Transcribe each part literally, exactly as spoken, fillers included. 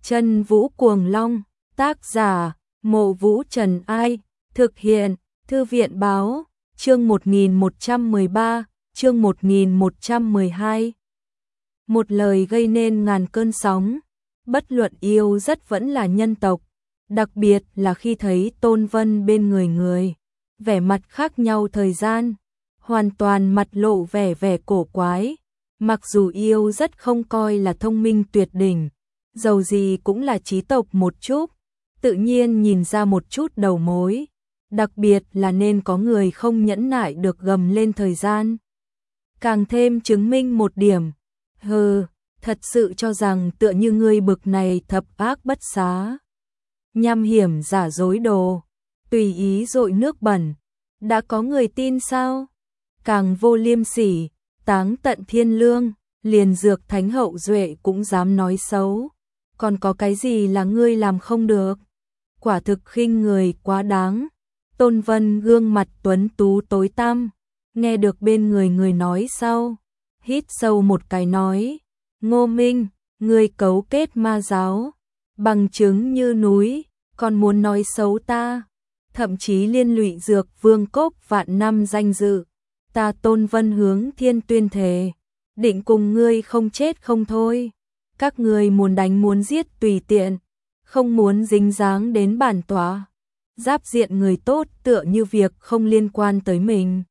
Chân Vũ Cuồng Long, tác giả, Mộ Vũ Trần Ai, thực hiện, Thư viện Báo, chương một nghìn một trăm mười ba, chương một nghìn một trăm mười hai. Một lời gây nên ngàn cơn sóng, bất luận yêu rất vẫn là nhân tộc, đặc biệt là khi thấy Tôn Vân bên người người, vẻ mặt khác nhau thời gian, hoàn toàn mặt lộ vẻ vẻ cổ quái, mặc dù yêu rất không coi là thông minh tuyệt đỉnh, dầu gì cũng là trí tộc một chút, tự nhiên nhìn ra một chút đầu mối, đặc biệt là nên có người không nhẫn nại được gầm lên thời gian. Càng thêm chứng minh một điểm, hừ, thật sự cho rằng tựa như ngươi bực này thập ác bất xá, nham hiểm giả dối đồ, tùy ý dội nước bẩn, đã có người tin sao? Càng vô liêm sỉ, táng tận thiên lương, liền Dược Thánh hậu duệ cũng dám nói xấu, còn có cái gì là ngươi làm không được? Quả thực khinh người quá đáng. Tôn Vân gương mặt tuấn tú tối tăm, nghe được bên người người nói sau, hít sâu một cái nói, Ngô Minh, ngươi cấu kết ma giáo, bằng chứng như núi, còn muốn nói xấu ta, thậm chí liên lụy Dược Vương Cốc vạn năm danh dự, ta Tôn Vân hướng thiên tuyên thề, định cùng ngươi không chết không thôi, các ngươi muốn đánh muốn giết tùy tiện, không muốn dính dáng đến bản tòa. Giáp diện người tốt tựa như việc không liên quan tới mình.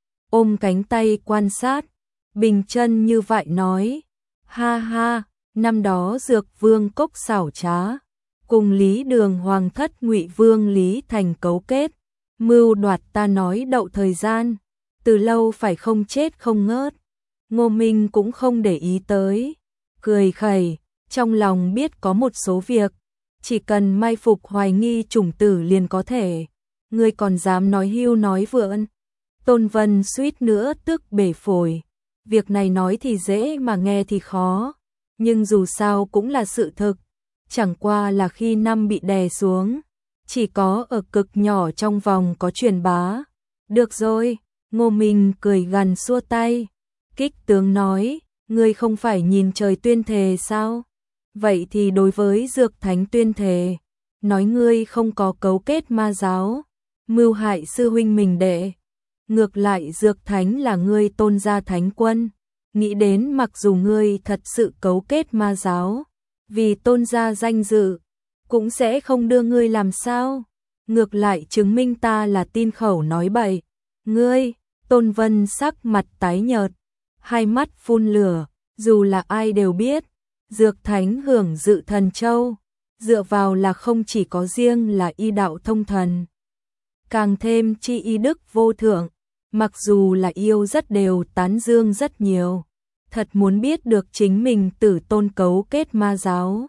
Ôm cánh tay quan sát, bình chân như vậy nói, ha ha, năm đó Dược Vương Cốc xảo trá, cùng Lý Đường Hoàng thất Ngụy Vương Lý Thành cấu kết, mưu đoạt ta nói đậu thời gian, từ lâu phải không chết không ngớt. Ngô Minh cũng không để ý tới, cười khẩy, trong lòng biết có một số việc, chỉ cần mai phục hoài nghi chủng tử liền có thể, ngươi còn dám nói hưu nói vượn. Tôn Vân suýt nữa tức bể phổi, việc này nói thì dễ mà nghe thì khó, nhưng dù sao cũng là sự thực, chẳng qua là khi năm bị đè xuống, chỉ có ở cực nhỏ trong vòng có truyền bá. Được rồi, Ngô Minh cười gằn xua tay, kích tướng nói, ngươi không phải nhìn trời tuyên thề sao? Vậy thì đối với Dược Thánh tuyên thề, nói ngươi không có cấu kết ma giáo, mưu hại sư huynh mình đệ. Ngược lại Dược Thánh là ngươi Tôn gia thánh quân, nghĩ đến mặc dù ngươi thật sự cấu kết ma giáo, vì Tôn gia danh dự, cũng sẽ không đưa ngươi làm sao. Ngược lại chứng minh ta là tin khẩu nói bậy. Ngươi, Tôn Vân sắc mặt tái nhợt, hai mắt phun lửa, dù là ai đều biết. Dược Thánh hưởng dự thần châu, dựa vào là không chỉ có riêng là y đạo thông thần, càng thêm chi y đức vô thượng, mặc dù là yêu rất đều tán dương rất nhiều, thật muốn biết được chính mình tử tôn cấu kết ma giáo,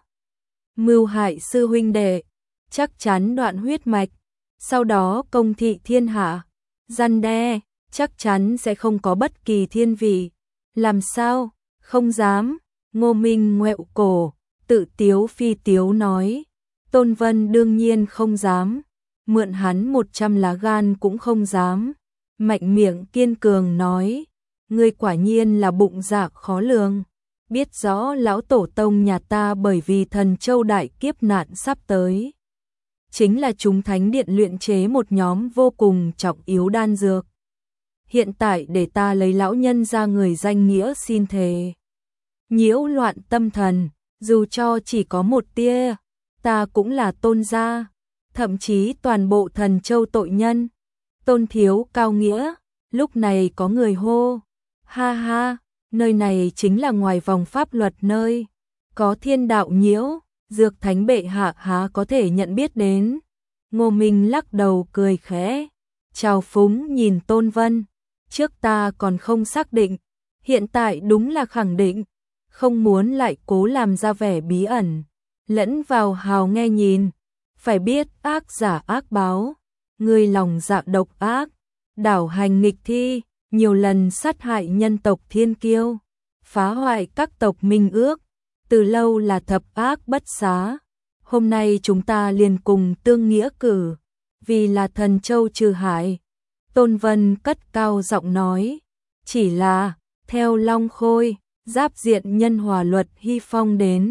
mưu hại sư huynh đệ, chắc chắn đoạn huyết mạch, sau đó công thị thiên hạ, răn đe, chắc chắn sẽ không có bất kỳ thiên vị, làm sao, không dám. Ngô Minh ngoẹo cổ, tự tiếu phi tiếu nói, Tôn Vân đương nhiên không dám, mượn hắn một trăm lá gan cũng không dám, mạnh miệng kiên cường nói, ngươi quả nhiên là bụng dạ khó lường, biết rõ lão tổ tông nhà ta bởi vì thần châu đại kiếp nạn sắp tới, chính là chúng thánh điện luyện chế một nhóm vô cùng trọng yếu đan dược. Hiện tại để ta lấy lão nhân ra người danh nghĩa xin thề. Nhiễu loạn tâm thần, dù cho chỉ có một tia, ta cũng là Tôn gia, thậm chí toàn bộ thần châu tội nhân. Tôn thiếu cao nghĩa, lúc này có người hô, ha ha, nơi này chính là ngoài vòng pháp luật nơi, có thiên đạo nhiễu, Dược Thánh bệ hạ há có thể nhận biết đến. Ngô Minh lắc đầu cười khẽ, chào phúng nhìn Tôn Vân, trước ta còn không xác định, hiện tại đúng là khẳng định. Không muốn lại cố làm ra vẻ bí ẩn, lẫn vào hào nghe nhìn, phải biết ác giả ác báo, ngươi lòng dạ độc ác, đảo hành nghịch thi, nhiều lần sát hại nhân tộc thiên kiêu, phá hoại các tộc minh ước, từ lâu là thập ác bất xá. Hôm nay chúng ta liền cùng tương nghĩa cử, vì là thần châu trừ hại. Tôn Vân cất cao giọng nói, chỉ là, theo Long Khôi, giáp diện nhân hòa luật hy phong đến,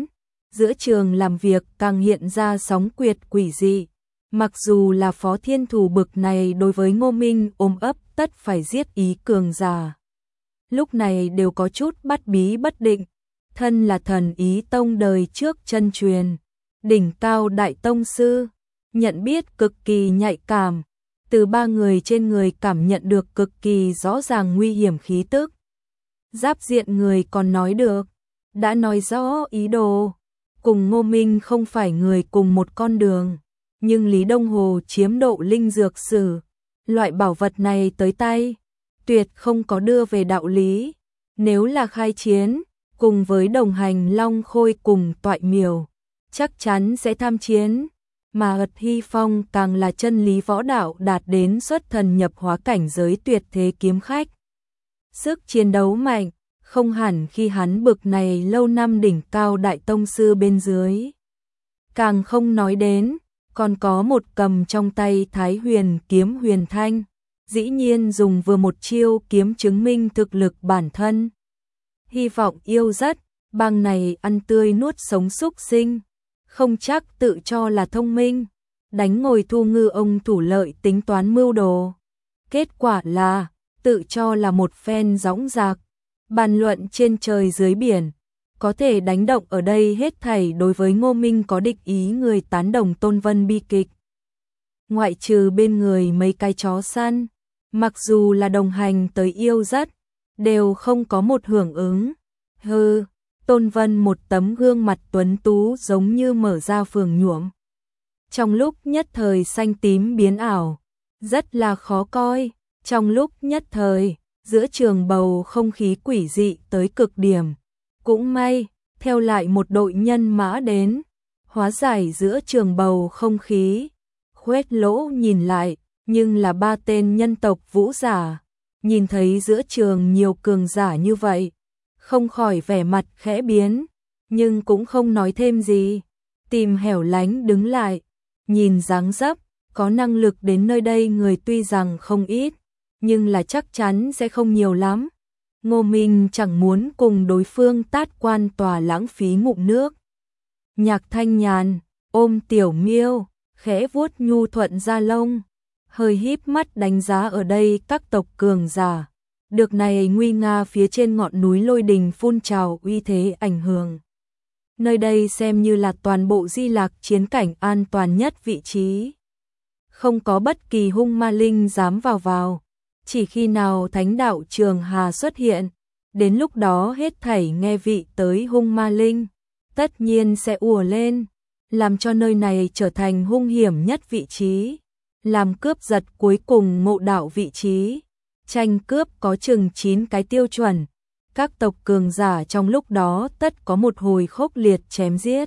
giữa trường làm việc càng hiện ra sóng quyệt quỷ dị. Mặc dù là Phó Thiên Thủ bực này đối với Ngô Minh ôm ấp tất phải giết ý cường giả. Lúc này đều có chút bắt bí bất định, thân là thần ý tông đời trước chân truyền, đỉnh cao đại tông sư, nhận biết cực kỳ nhạy cảm, từ ba người trên người cảm nhận được cực kỳ rõ ràng nguy hiểm khí tức. Giáp diện người còn nói được, đã nói rõ ý đồ, cùng Ngô Minh không phải người cùng một con đường, nhưng Lý Đông Hồ chiếm độ linh dược sử, loại bảo vật này tới tay, tuyệt không có đưa về đạo lý, nếu là khai chiến, cùng với đồng hành Long Khôi cùng Toại Miểu, chắc chắn sẽ tham chiến, mà Ật Hy Phong càng là chân lý võ đạo đạt đến xuất thần nhập hóa cảnh giới tuyệt thế kiếm khách. Sức chiến đấu mạnh, không hẳn khi hắn bực này lâu năm đỉnh cao đại tông sư bên dưới. Càng không nói đến, còn có một cầm trong tay Thái Huyền kiếm huyền thanh, dĩ nhiên dùng vừa một chiêu kiếm chứng minh thực lực bản thân. Hy vọng yêu rất, bang này ăn tươi nuốt sống súc sinh, không chắc tự cho là thông minh, đánh ngồi thu ngư ông thủ lợi tính toán mưu đồ. Kết quả là, tự cho là một phen dõng dạc, bàn luận trên trời dưới biển, có thể đánh động ở đây hết thảy đối với Ngô Minh có địch ý người tán đồng Tôn Vân bi kịch. Ngoại trừ bên người mấy cái chó săn, mặc dù là đồng hành tới yêu rất, đều không có một hưởng ứng. Hừ, Tôn Vân một tấm gương mặt tuấn tú giống như mở ra phường nhuộm. Trong lúc nhất thời xanh tím biến ảo, rất là khó coi, trong lúc nhất thời, giữa trường bầu không khí quỷ dị tới cực điểm. Cũng may, theo lại một đội nhân mã đến, hóa giải giữa trường bầu không khí. Khuét lỗ nhìn lại, nhưng là ba tên nhân tộc vũ giả, nhìn thấy giữa trường nhiều cường giả như vậy, không khỏi vẻ mặt khẽ biến, nhưng cũng không nói thêm gì, tìm hẻo lánh đứng lại, nhìn dáng dấp, có năng lực đến nơi đây người tuy rằng không ít, nhưng là chắc chắn sẽ không nhiều lắm. Ngô Minh chẳng muốn cùng đối phương tát quan tòa lãng phí ngụm nước. Nhạc Thanh Nhàn ôm Tiểu Miêu, khẽ vuốt nhu thuận da lông, hơi híp mắt đánh giá ở đây các tộc cường giả. Được này nguy nga phía trên ngọn núi lôi đình phun trào uy thế ảnh hưởng. Nơi đây xem như là toàn bộ Di Lạc chiến cảnh an toàn nhất vị trí. Không có bất kỳ hung ma linh dám vào vào. Chỉ khi nào thánh đạo Trường Hà xuất hiện, đến lúc đó hết thảy nghe vị tới hung ma linh, tất nhiên sẽ ùa lên, làm cho nơi này trở thành hung hiểm nhất vị trí, làm cướp giật cuối cùng ngộ đạo vị trí. Tranh cướp có chừng chín cái tiêu chuẩn, các tộc cường giả trong lúc đó tất có một hồi khốc liệt chém giết.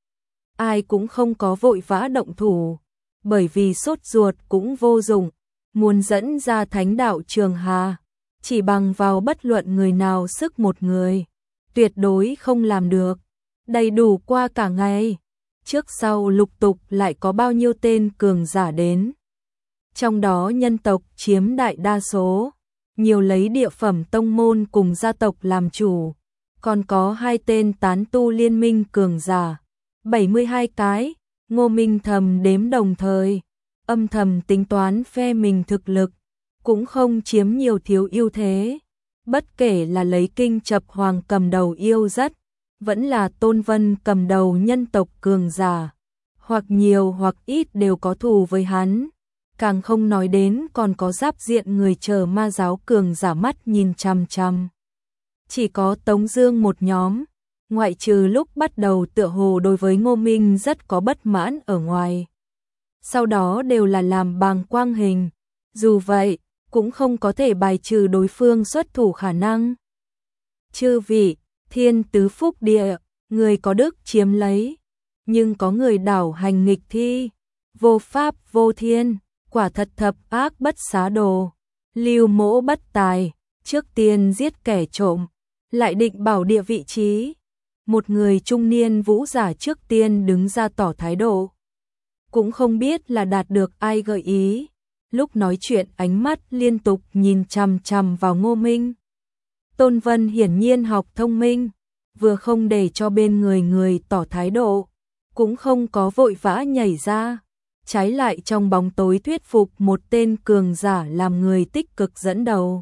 Ai cũng không có vội vã động thủ, bởi vì sốt ruột cũng vô dụng. Muốn dẫn ra thánh đạo Trường Hà, chỉ bằng vào bất luận người nào sức một người, tuyệt đối không làm được. Đầy đủ qua cả ngày, trước sau lục tục lại có bao nhiêu tên cường giả đến. Trong đó nhân tộc chiếm đại đa số, nhiều lấy địa phẩm tông môn cùng gia tộc làm chủ, còn có hai tên tán tu liên minh cường giả, bảy mươi hai cái, Ngô Minh thầm đếm đồng thời. Âm thầm tính toán phe mình thực lực, cũng không chiếm nhiều thiếu ưu thế. Bất kể là lấy Kinh Chập Hoàng cầm đầu yêu rất, vẫn là Tôn Vân cầm đầu nhân tộc cường giả, hoặc nhiều hoặc ít đều có thù với hắn. Càng không nói đến còn có giáp diện người chờ ma giáo cường giả mắt nhìn chằm chằm. Chỉ có Tống Dương một nhóm, ngoại trừ lúc bắt đầu tựa hồ đối với Ngô Minh rất có bất mãn ở ngoài. Sau đó đều là làm bàng quang hình, dù vậy, cũng không có thể bài trừ đối phương xuất thủ khả năng. Chư vị, thiên tứ phúc địa, người có đức chiếm lấy, nhưng có người đảo hành nghịch thi, vô pháp vô thiên, quả thật thập ác bất xá đồ, lưu mỗ bất tài, trước tiên giết kẻ trộm, lại định bảo địa vị trí. Một người trung niên vũ giả trước tiên đứng ra tỏ thái độ. Cũng không biết là đạt được ai gợi ý, lúc nói chuyện ánh mắt liên tục nhìn chằm chằm vào Ngô Minh. Tôn Vân hiển nhiên học thông minh, vừa không để cho bên người người tỏ thái độ, cũng không có vội vã nhảy ra, trái lại trong bóng tối thuyết phục một tên cường giả làm người tích cực dẫn đầu.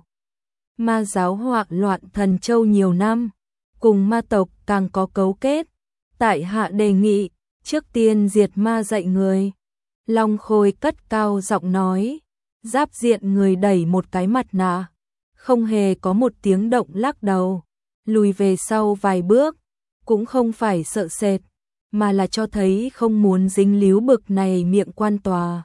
Ma giáo hoạn loạn Thần Châu nhiều năm, cùng ma tộc càng có cấu kết, tại hạ đề nghị, trước tiên diệt ma dạy người. Long Khôi cất cao giọng nói, Giáp Diện người đẩy một cái mặt nạ, không hề có một tiếng động lắc đầu, lùi về sau vài bước, cũng không phải sợ sệt, mà là cho thấy không muốn dính líu bực này miệng quan tòa.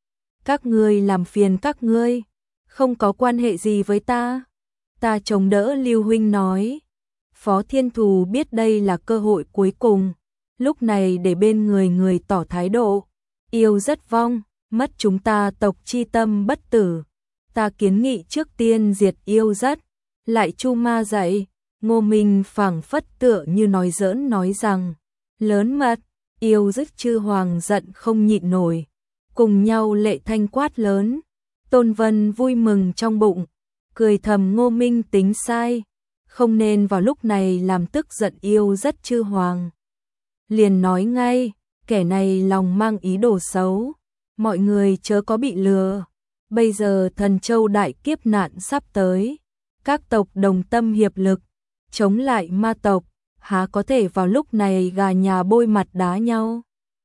Các ngươi làm phiền các ngươi, không có quan hệ gì với ta. Ta chống đỡ Lưu huynh nói. Phó Thiên Thù biết đây là cơ hội cuối cùng, lúc này để bên người người tỏ thái độ, yêu rất vong, mất chúng ta tộc chi tâm bất tử. Ta kiến nghị trước tiên diệt yêu rất, lại chu ma dạy. Ngô Minh phảng phất tựa như nói giỡn nói rằng, lớn mật, yêu rất chư hoàng giận không nhịn nổi, cùng nhau lệ thanh quát lớn. Tôn Vân vui mừng trong bụng, cười thầm Ngô Minh tính sai, không nên vào lúc này làm tức giận yêu rất chư hoàng. Liền nói ngay, kẻ này lòng mang ý đồ xấu, mọi người chớ có bị lừa. Bây giờ Thần Châu đại kiếp nạn sắp tới, các tộc đồng tâm hiệp lực, chống lại ma tộc, há có thể vào lúc này gà nhà bôi mặt đá nhau.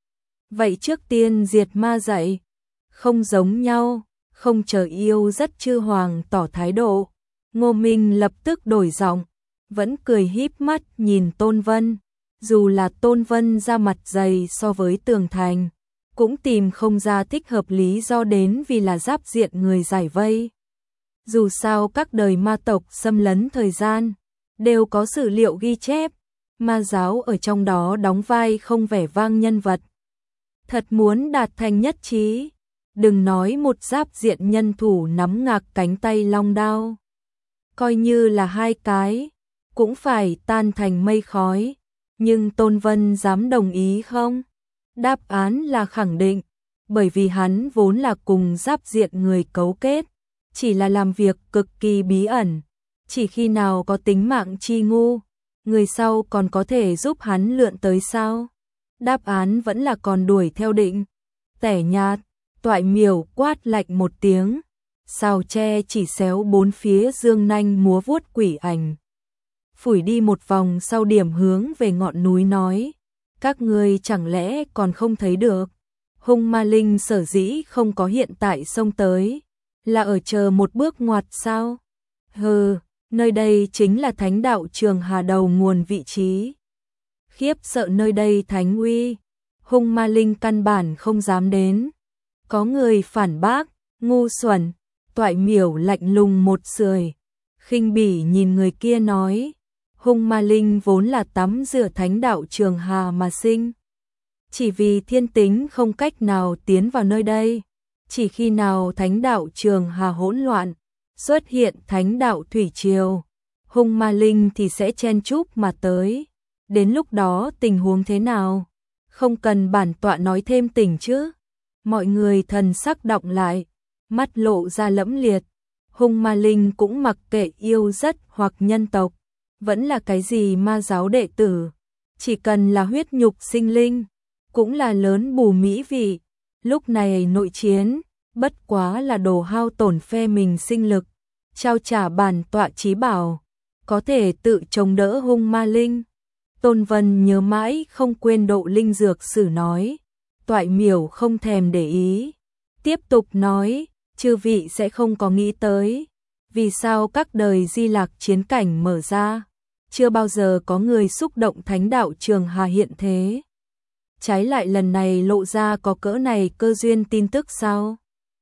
Vậy trước tiên diệt ma dạy, không giống nhau, không chờ yêu rất chư hoàng tỏ thái độ. Ngô Minh lập tức đổi giọng, vẫn cười híp mắt nhìn Tôn Vân, dù là Tôn Vân ra mặt dày so với Tường Thành, cũng tìm không ra thích hợp lý do đến vì là Giáp Diện người giải vây. Dù sao các đời ma tộc xâm lấn thời gian, đều có sử liệu ghi chép, ma giáo ở trong đó đóng vai không vẻ vang nhân vật. Thật muốn đạt thành nhất trí, đừng nói một Giáp Diện nhân thủ nắm ngạc cánh tay long đao. Coi như là hai cái, cũng phải tan thành mây khói, nhưng Tôn Vân dám đồng ý không? Đáp án là khẳng định, bởi vì hắn vốn là cùng Giáp Diện người cấu kết, chỉ là làm việc cực kỳ bí ẩn, chỉ khi nào có tính mạng chi ngu, người sau còn có thể giúp hắn lượn tới sao? Đáp án vẫn là còn đuổi theo định. Tẻ nhạt, Toại Miểu quát lạnh một tiếng, sào tre chỉ xéo bốn phía dương nanh múa vuốt quỷ ảnh. Phủi đi một vòng sau điểm hướng về ngọn núi nói, các ngươi chẳng lẽ còn không thấy được, hung ma linh sở dĩ không có hiện tại xông tới, là ở chờ một bước ngoặt sao? Hừ, nơi đây chính là thánh đạo Trường Hà đầu nguồn vị trí. Khiếp sợ nơi đây thánh uy, hung ma linh căn bản không dám đến. Có người phản bác, ngu xuẩn. Toại Miểu lạnh lùng một sười, khinh bỉ nhìn người kia nói, hung ma linh vốn là tắm rửa thánh đạo Trường Hà mà sinh. Chỉ vì thiên tính không cách nào tiến vào nơi đây, chỉ khi nào thánh đạo Trường Hà hỗn loạn, xuất hiện thánh đạo Thủy Triều, hung ma linh thì sẽ chen chúc mà tới. Đến lúc đó tình huống thế nào? Không cần bản tọa nói thêm tình chứ. Mọi người thần sắc đọng lại, mắt lộ ra lẫm liệt. Hung ma linh cũng mặc kệ yêu rất hoặc nhân tộc, vẫn là cái gì ma giáo đệ tử, chỉ cần là huyết nhục sinh linh, cũng là lớn bù mỹ vị. Lúc này nội chiến, bất quá là đồ hao tổn phe mình sinh lực, trao trả bản tọa chí bảo, có thể tự chống đỡ hung ma linh. Tôn Vân nhớ mãi không quên độ linh dược sử nói. Toại Miểu không thèm để ý, tiếp tục nói, chư vị sẽ không có nghĩ tới, vì sao các đời Di Lạc chiến cảnh mở ra, chưa bao giờ có người xúc động thánh đạo Trường Hà hiện thế. Trái lại lần này lộ ra có cỡ này cơ duyên tin tức sao?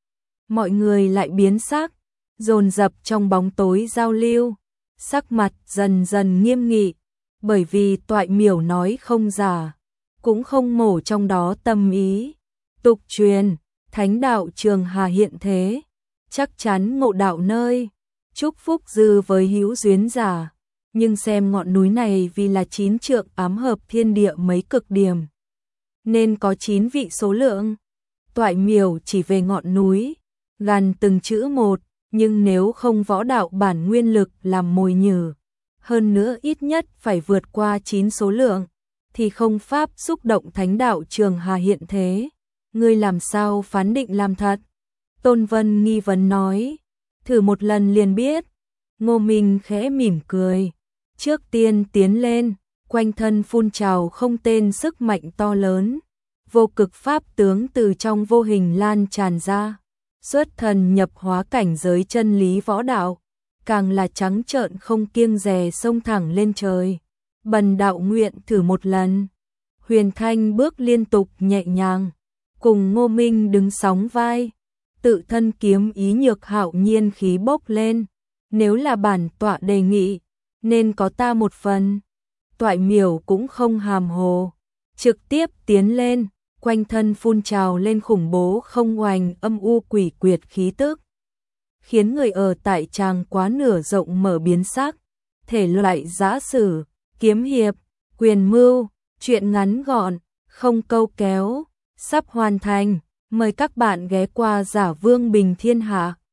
Mọi người lại biến sắc, dồn dập trong bóng tối giao lưu, sắc mặt dần dần nghiêm nghị, bởi vì Toại Miểu nói không giả, cũng không mổ trong đó tâm ý. Tục truyền, thánh đạo Trường Hà hiện thế, chắc chắn ngộ đạo nơi, chúc phúc dư với hữu duyên giả, nhưng xem ngọn núi này vì là chín trượng ám hợp thiên địa mấy cực điểm, nên có chín vị số lượng. Toại Miểu chỉ về ngọn núi, gần từng chữ một, nhưng nếu không võ đạo bản nguyên lực làm mồi nhử, hơn nữa ít nhất phải vượt qua chín số lượng, thì không pháp xúc động thánh đạo Trường Hà hiện thế. Ngươi làm sao phán định làm thật? Tôn Vân nghi vấn nói. Thử một lần liền biết. Ngô Minh khẽ mỉm cười. Trước tiên tiến lên, quanh thân phun trào không tên sức mạnh to lớn. Vô cực pháp tướng từ trong vô hình lan tràn ra. Xuất thần nhập hóa cảnh giới chân lý võ đạo. Càng là trắng trợn không kiêng dè xông thẳng lên trời. Bần đạo nguyện thử một lần. Huyền Thanh bước liên tục nhẹ nhàng. Cùng Ngô Minh đứng sóng vai. Tự thân kiếm ý nhược hạo nhiên khí bốc lên. Nếu là bản tọa đề nghị, nên có ta một phần. Toại Miểu cũng không hàm hồ. Trực tiếp tiến lên, quanh thân phun trào lên khủng bố không oành âm u quỷ quyệt khí tức. Khiến người ở tại tràng quá nửa rộng mở biến sắc. Thể loại giã sử, kiếm hiệp, quyền mưu, truyện ngắn gọn, không câu kéo, sắp hoàn thành. Mời các bạn ghé qua Giả Vương Bình Thiên Hạ.